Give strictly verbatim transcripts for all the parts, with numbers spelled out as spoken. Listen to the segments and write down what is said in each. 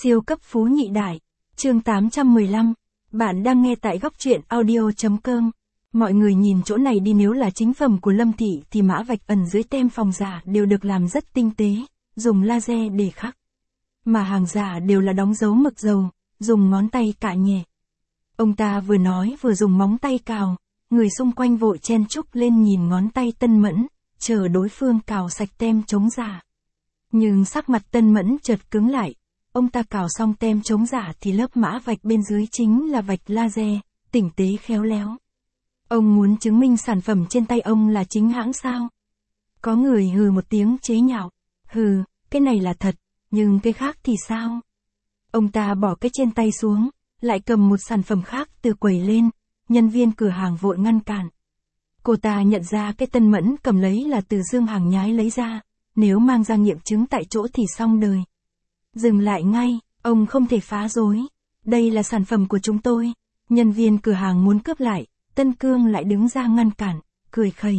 Siêu cấp phú nhị đại. Chương tám trăm mười lăm. Bạn đang nghe tại góc truyện audio chấm com. Mọi người nhìn chỗ này đi, nếu là chính phẩm của Lâm Thị thì mã vạch ẩn dưới tem phòng giả đều được làm rất tinh tế, dùng laser để khắc. Mà hàng giả đều là đóng dấu mực dầu, dùng ngón tay cạ nhẹ. Ông ta vừa nói vừa dùng móng tay cào, người xung quanh vội chen chúc lên nhìn ngón tay Tân Mẫn, chờ đối phương cào sạch tem chống giả. Nhưng sắc mặt Tân Mẫn chợt cứng lại. Ông ta cào xong tem chống giả thì lớp mã vạch bên dưới chính là vạch laser, tinh tế khéo léo. Ông muốn chứng minh sản phẩm trên tay ông là chính hãng sao? Có người hừ một tiếng chế nhạo. Hừ, cái này là thật, nhưng cái khác thì sao? Ông ta bỏ cái trên tay xuống, lại cầm một sản phẩm khác từ quầy lên, nhân viên cửa hàng vội ngăn cản. Cô ta nhận ra cái Tân Mẫn cầm lấy là từ dương hàng nhái lấy ra, nếu mang ra nghiệm chứng tại chỗ thì xong đời. Dừng lại ngay, ông không thể phá rối. Đây là sản phẩm của chúng tôi. Nhân viên cửa hàng muốn cướp lại, Tân Cương lại đứng ra ngăn cản, cười khẩy.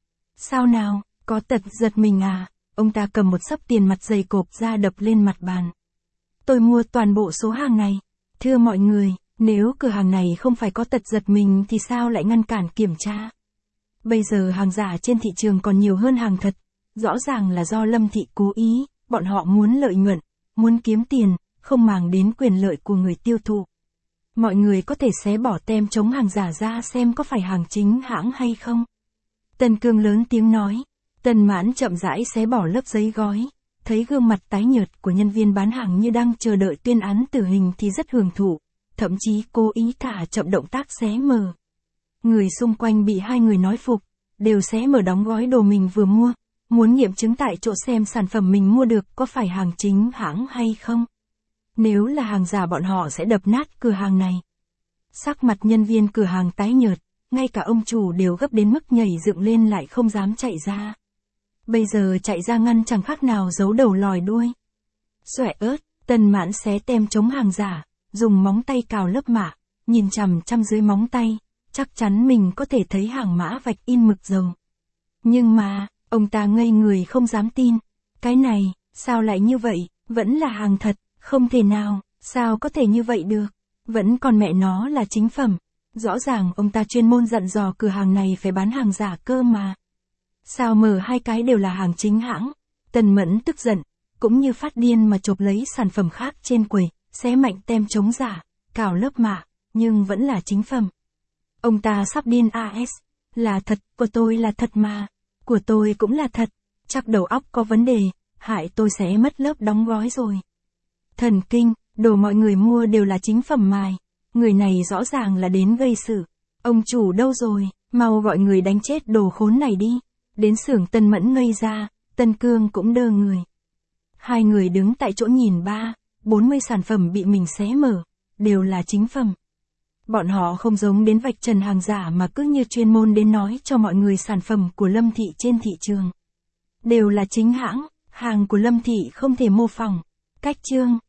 Sao nào, có tật giật mình à? Ông ta cầm một xấp tiền mặt dày cộp ra đập lên mặt bàn. Tôi mua toàn bộ số hàng này. Thưa mọi người, nếu cửa hàng này không phải có tật giật mình thì sao lại ngăn cản kiểm tra? Bây giờ hàng giả trên thị trường còn nhiều hơn hàng thật. Rõ ràng là do Lâm Thị cố ý, bọn họ muốn lợi nhuận, muốn kiếm tiền, không màng đến quyền lợi của người tiêu thụ. Mọi người có thể xé bỏ tem chống hàng giả ra xem có phải hàng chính hãng hay không. Tân Cương lớn tiếng nói. Tân Mãn chậm rãi xé bỏ lớp giấy gói, thấy gương mặt tái nhợt của nhân viên bán hàng như đang chờ đợi tuyên án tử hình thì rất hưởng thụ, thậm chí cố ý thả chậm động tác xé mở. Người xung quanh bị hai người nói phục, đều xé mở đóng gói đồ mình vừa mua, muốn nghiệm chứng tại chỗ xem sản phẩm mình mua được có phải hàng chính hãng hay không. Nếu là hàng giả bọn họ sẽ đập nát cửa hàng này. Sắc mặt nhân viên cửa hàng tái nhợt, ngay cả ông chủ đều gấp đến mức nhảy dựng lên lại không dám chạy ra. Bây giờ chạy ra ngăn chẳng khác nào giấu đầu lòi đuôi. Xoẹ ớt, Tân Mãn xé tem chống hàng giả, dùng móng tay cào lớp mạ, nhìn chằm chằm dưới móng tay, chắc chắn mình có thể thấy hàng mã vạch in mực dầu. Nhưng mà, ông ta ngây người không dám tin. Cái này, sao lại như vậy, vẫn là hàng thật, không thể nào, sao có thể như vậy được, vẫn còn mẹ nó là chính phẩm. Rõ ràng ông ta chuyên môn dặn dò cửa hàng này phải bán hàng giả cơ mà. Sao mở hai cái đều là hàng chính hãng? Tân Mẫn tức giận, cũng như phát điên mà chộp lấy sản phẩm khác trên quầy, xé mạnh tem chống giả, cào lớp mạ, nhưng vẫn là chính phẩm. Ông ta sắp điên as, là thật, của tôi là thật mà, của tôi cũng là thật, chắc đầu óc có vấn đề, hại tôi sẽ mất lớp đóng gói rồi. Thần kinh, đồ mọi người mua đều là chính phẩm mài, người này rõ ràng là đến gây sự. Ông chủ đâu rồi, mau gọi người đánh chết đồ khốn này đi. Đến xưởng Tân Mẫn ngây ra, Tân Cương cũng đơ người. Hai người đứng tại chỗ nhìn ba, bốn mươi sản phẩm bị mình xé mở, đều là chính phẩm. Bọn họ không giống đến vạch trần hàng giả mà cứ như chuyên môn đến nói cho mọi người sản phẩm của Lâm Thị trên thị trường. Đều là chính hãng, hàng của Lâm Thị không thể mô phỏng. Cách chương.